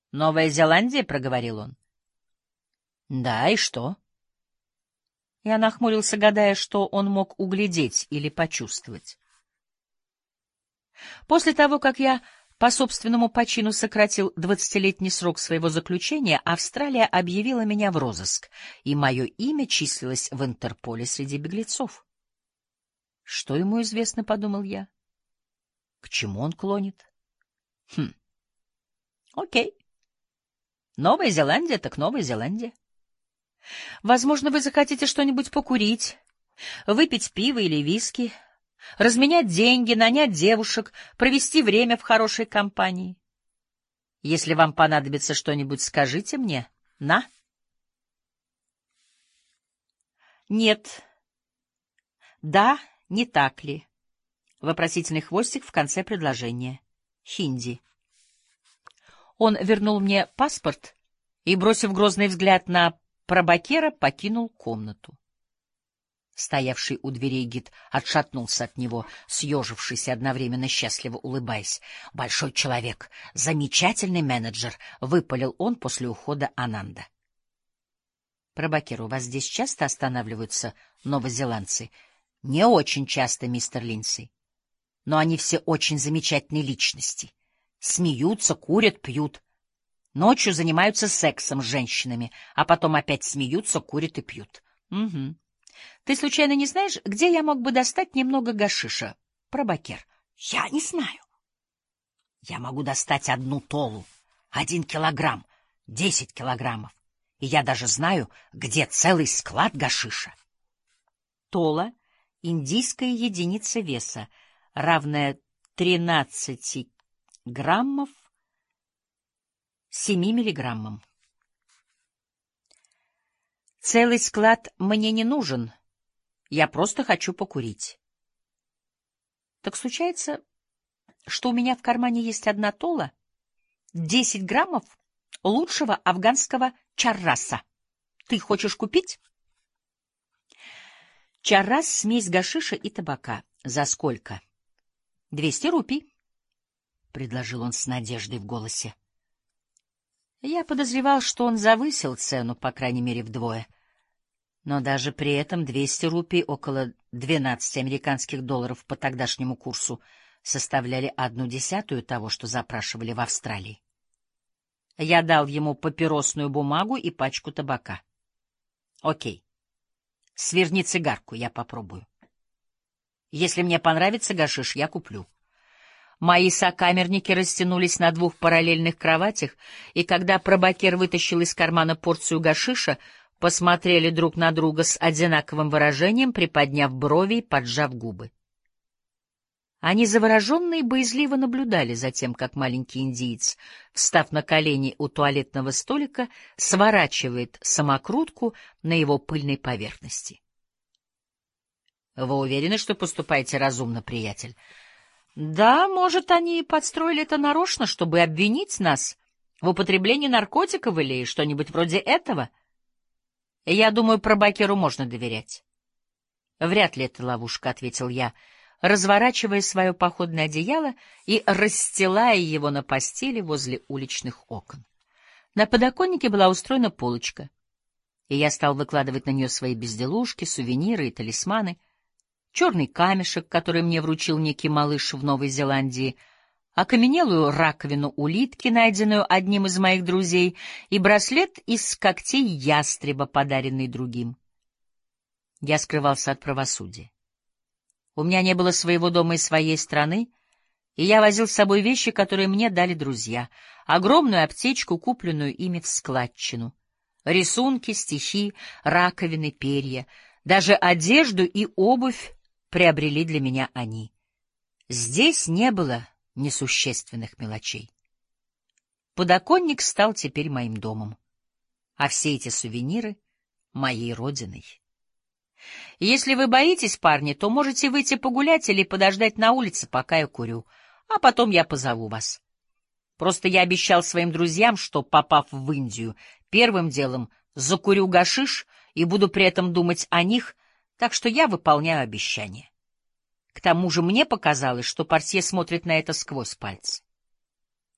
Новая Зеландия, — проговорил он. — Да, и что? Я нахмурился, гадая, что он мог углядеть или почувствовать. После того, как я по собственному почину сократил 20-летний срок своего заключения, Австралия объявила меня в розыск, и мое имя числилось в Интерполе среди беглецов. Что ему известно, — подумал я. К чему он клонит? Окей. Новая Зеландия так Новая Зеландия. Возможно, вы захотите что-нибудь покурить, выпить пиво или виски, разменять деньги, нанять девушек, провести время в хорошей компании. Если вам понадобится что-нибудь, скажите мне. На? Нет. Да, не так ли? Вопросительный хвостик в конце предложения. Хинди. Он вернул мне паспорт и, бросив грозный взгляд на пробакера, покинул комнату. Стоявший у дверей гид отшатнулся от него, съежившись и одновременно счастливо улыбаясь. — Большой человек, замечательный менеджер, — выпалил он после ухода Ананда. — Пробакер, у вас здесь часто останавливаются новозеландцы? — Не очень часто, мистер Линдси. Но они все очень замечательные личности. Смеются, курят, пьют. Ночью занимаются сексом с женщинами, а потом опять смеются, курят и пьют. Угу. Ты случайно не знаешь, где я мог бы достать немного гашиша, пробакер? Я не знаю. Я могу достать 1 толу, 1 килограмм, 10 килограммов. И я даже знаю, где целый склад гашиша. Тола — индийская единица веса, равная 13 граммов 7 миллиграммам. Целый склад мне не нужен, я просто хочу покурить. Так случается, что у меня в кармане есть 1 тола, 10 граммов лучшего афганского чарраса. Ты хочешь купить? Чаррас — смесь гашиша и табака. За сколько? 200 рупий, — предложил он с надеждой в голосе. Я подозревал, что он завысил цену, по крайней мере, вдвое. Но даже при этом 200 рупий, около 12 американских долларов по тогдашнему курсу, составляли 1/10 того, что запрашивали в Австралии. Я дал ему папиросную бумагу и пачку табака. Окей. Сверни цигарку, я попробую. Если мне понравится гашиш, я куплю. Мои сокамерники растянулись на 2 параллельных кроватях, и когда пробакер вытащил из кармана порцию гашиша, посмотрели друг на друга с одинаковым выражением, приподняв брови и поджав губы. Они завороженно и боязливо наблюдали за тем, как маленький индиец, встав на колени у туалетного столика, сворачивает самокрутку на его пыльной поверхности. — Вы уверены, что поступаете разумно, приятель? — Да, может, они и подстроили это нарочно, чтобы обвинить нас в употреблении наркотиков или что-нибудь вроде этого. Я думаю, пробакеру можно доверять. — Вряд ли это ловушка, — ответил я, разворачивая свое походное одеяло и расстилая его на постели возле уличных окон. На подоконнике была устроена полочка, и я стал выкладывать на нее свои безделушки, сувениры и талисманы, черный камешек, который мне вручил некий малыш в Новой Зеландии, окаменелую раковину улитки, найденную одним из моих друзей, и браслет из когтей ястреба, подаренный другим. Я скрывался от правосудия. У меня не было своего дома и своей страны, и я возил с собой вещи, которые мне дали друзья, огромную аптечку, купленную ими в складчину, рисунки, стихи, раковины, перья, даже одежду и обувь приобрели для меня они. Здесь не было несущественных мелочей. Подоконник стал теперь моим домом, а все эти сувениры — моей родиной. Если вы боитесь, парни, то можете выйти погулять или подождать на улице, пока я курю, а потом я позову вас. Просто я обещал своим друзьям, что, попав в Индию, первым делом закурю гашиш и буду при этом думать о них, так что я выполняю обещание. К тому же мне показалось, что портье смотрит на это сквозь пальцы.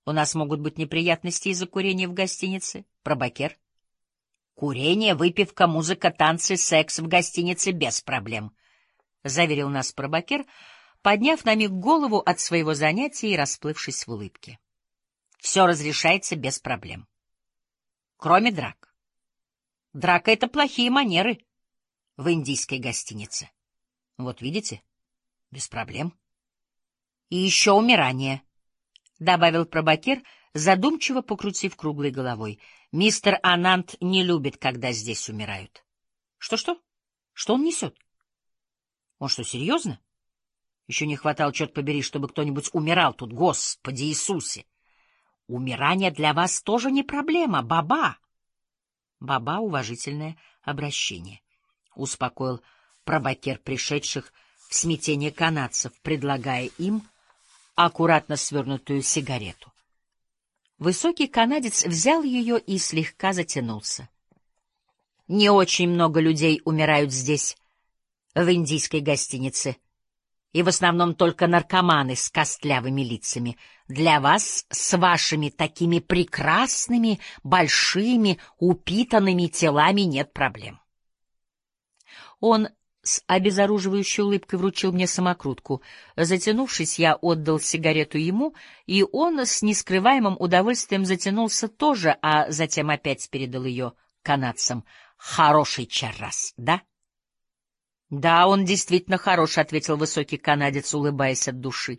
У нас могут быть неприятности из-за курения в гостинице. Пробакер. Курение, выпивка, музыка, танцы, секс в гостинице без проблем, — заверил нас Пробакер, подняв на миг голову от своего занятия и расплывшись в улыбке. Все разрешается без проблем. Кроме драк. Драка — это плохие манеры в индийской гостинице. Вот видите? Без проблем. И еще умирание, — добавил Пробакер, задумчиво покрутив круглой головой. Мистер Ананд не любит, когда здесь умирают. Что-что? Что он несет? Он что, серьезно? Еще не хватало, черт побери, чтобы кто-нибудь умирал тут, Господи Иисусе! Умирание для вас тоже не проблема, баба. Баба — уважительное обращение. Успокоил Пробакер пришедших в смятение канадцев, предлагая им аккуратно свернутую сигарету. Высокий канадец взял ее и слегка затянулся. Не очень много людей умирают здесь, в индийской гостинице, и в основном только наркоманы с костлявыми лицами. Для вас с вашими такими прекрасными, большими, упитанными телами нет проблем. Он с обезоруживающей улыбкой вручил мне самокрутку. Затянувшись, я отдал сигарету ему, и он с нескрываемым удовольствием затянулся тоже, а затем опять передал ее канадцам. Хороший чаррас, да? — Да, он действительно хорош, — ответил высокий канадец, улыбаясь от души.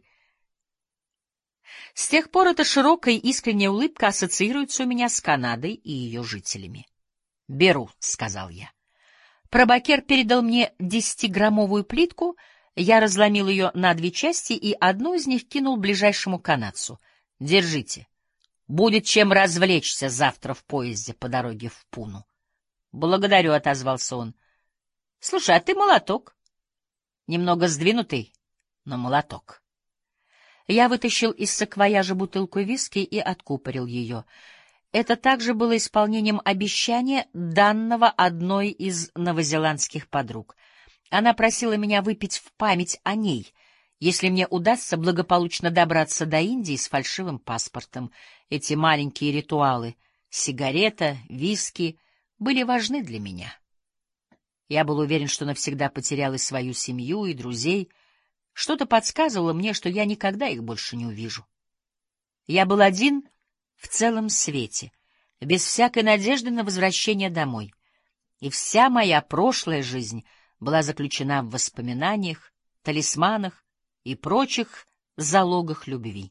С тех пор эта широкая искренняя улыбка ассоциируется у меня с Канадой и ее жителями. — Беру, — сказал я. Пробакер передал мне 10-граммовую плитку, я разломил ее на 2 части и одну из них кинул ближайшему канадцу. — Держите. Будет чем развлечься завтра в поезде по дороге в Пуну. — Благодарю, — отозвался он. — Слушай, а ты молоток. Немного сдвинутый, но молоток. Я вытащил из саквояжа бутылку виски и откупорил ее. Это также было исполнением обещания, данного одной из новозеландских подруг. Она просила меня выпить в память о ней, если мне удастся благополучно добраться до Индии с фальшивым паспортом. Эти маленькие ритуалы — сигарета, виски — были важны для меня. Я был уверен, что навсегда потерял и свою семью, и друзей. Что-то подсказывало мне, что я никогда их больше не увижу. Я был один в целом свете, без всякой надежды на возвращение домой. И вся моя прошлая жизнь была заключена в воспоминаниях, талисманах и прочих залогах любви.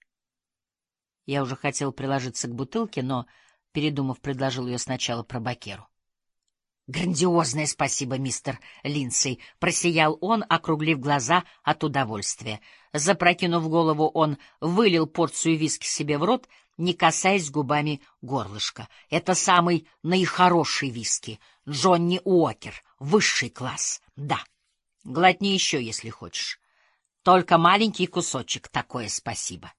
Я уже хотел приложиться к бутылке, но, передумав, предложил ее сначала Пробакеру. «Грандиозное спасибо, мистер Линдсей!» — просиял он, округлив глаза от удовольствия. Запрокинув голову, он вылил порцию виски себе в рот, не касаясь губами горлышка. «Это самый наихороший виски. Джонни Уокер. Высший класс. Да. Глотни еще, если хочешь. Только маленький кусочек. Такое спасибо».